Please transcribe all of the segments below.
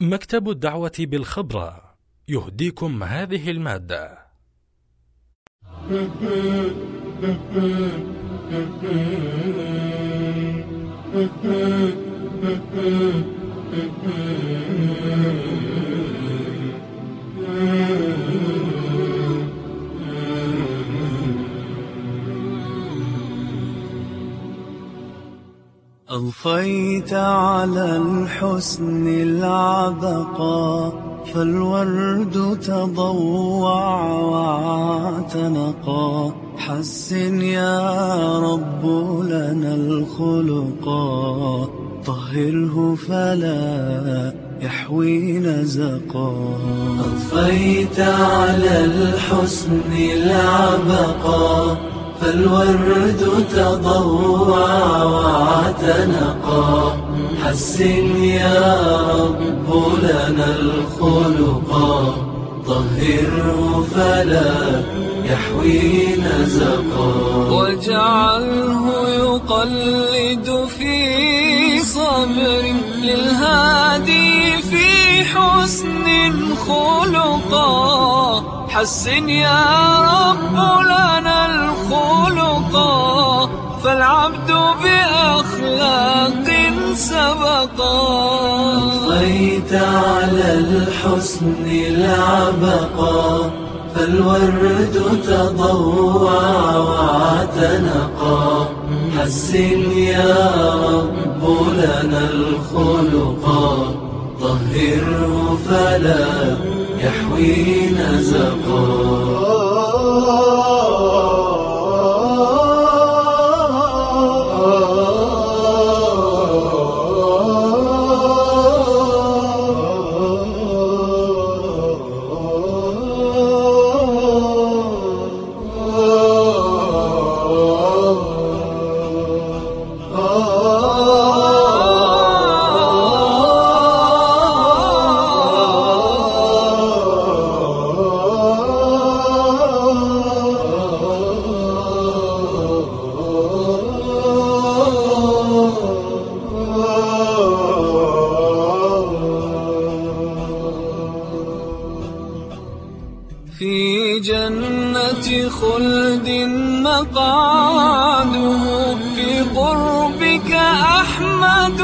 مكتب الدعوة بالخبرة يهديكم هذه المادة. أضفيت على الحسن العبقى، فالورد تضوع واعتنقا. حسن يا رب لنا الخلقا، طهره فلا يحوي نزقا. أضفيت على الحسن العبقى، فالورد تضوع واعتنقا. حسن يا رب لنا الخلقا، طهره فلا يحوي نزقا. واجعله يقلد في صبر للهادي في حسن خلقا. حسن يا رب لنا الخلقا، فالعبد بأخلاق سبقا. أضفيت على الحسن العبقا، فالورد تضوع واعتنقا. حسن يا رب لنا الخلقا، طهره فلا يحوي نزقا. في جنة خلد مقعده، في قربك أحمد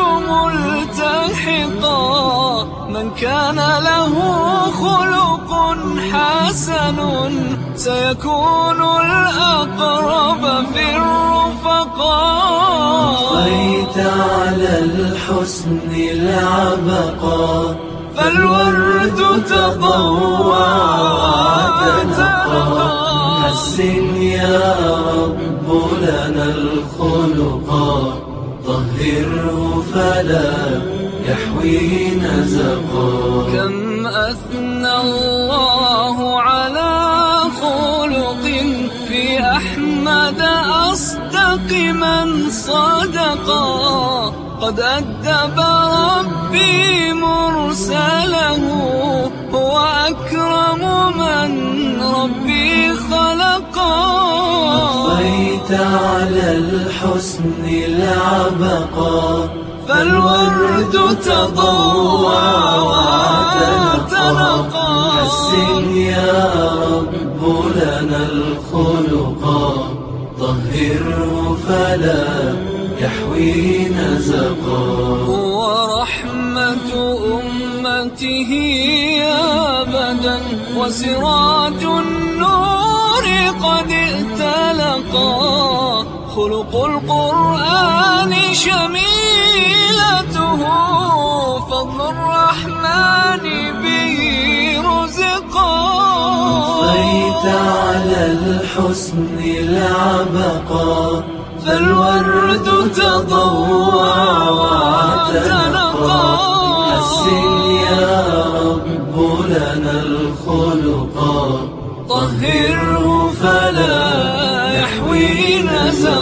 ملتحقا. من كان له خلق حسن، سيكون الأقرب في الرفقاء. أضفيت على الحسن العبقا، فالورد تضوع واعتنقا. حسن يا رب لنا الخلقا، طهره فلا يحوي نزقا. كم أثنى الله على خلق في أحمد أصدق من صدقا. قد أدب ربي مرسله، هو أكرم من ربي خلقا. أضفيت على الحسن العبقا، فالورد تضوع واعتنقا. حسن يا رب لنا الخلقا، طهره فلا يحوي نزقا. هو رحمة أمته أبدا، وسراج النور قد ائتلقا. خلق القرآن شميلته، فضل الرحمن به رزقا. أضفيت على الحسن العبقا، فالورد تضوع واعتنقا. حسن يا رب لنا الخلقا، طهره فلا يحوي نزقا.